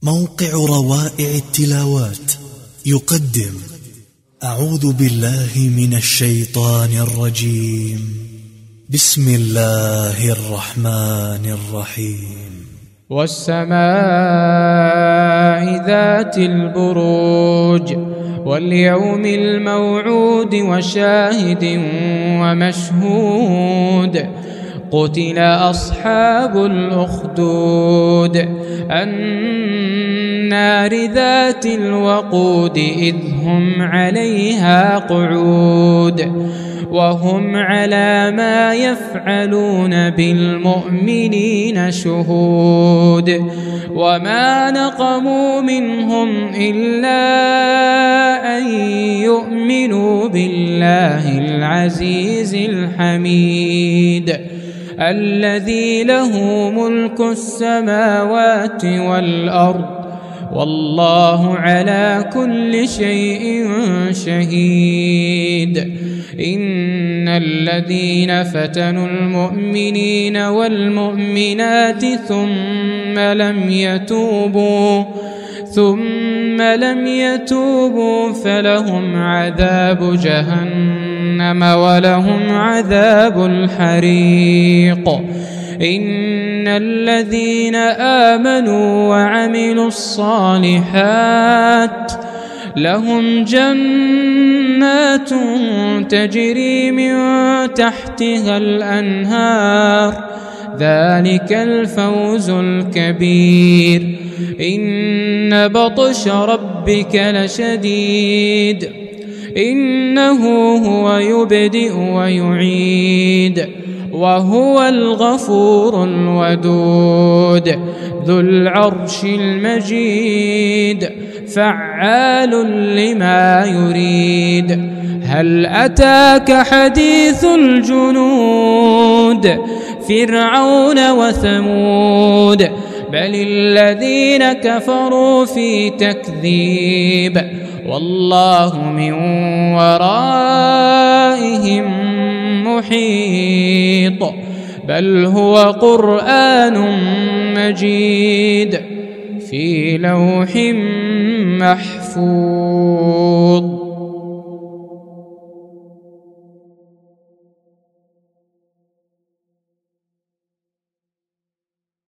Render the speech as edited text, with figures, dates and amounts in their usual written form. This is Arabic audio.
موقع روائع التلاوات يقدم أعوذ بالله من الشيطان الرجيم. بسم الله الرحمن الرحيم. والسماء ذات البروج واليوم الموعود وشاهد ومشهود. قتل أصحاب الأخدود النار ذات الوقود إذ هم عليها قعود وهم على ما يفعلون بالمؤمنين شهود. وما نقموا منهم إلا أن يؤمنوا بالله العزيز الحميد الذي له ملك السماوات والأرض والله على كل شيء شهيد. إن الذين فتنوا المؤمنين والمؤمنات ثم لم يتوبوا فلهم عذاب جهنم ولهم عذاب الحريق. إن الذين آمنوا وعملوا الصالحات لهم جنات تجري من تحتها الأنهار ذلك الفوز الكبير. إن بطش ربك لشديد إنه هو يبدئ ويعيد وهو الغفور الودود ذو العرش المجيد فعال لما يريد. هل أتاك حديث الجنود فرعون وثمود بل الذين كفروا في تكذيب والله من ورائهم محيط. بل هو قرآن مجيد في لوح محفوظ.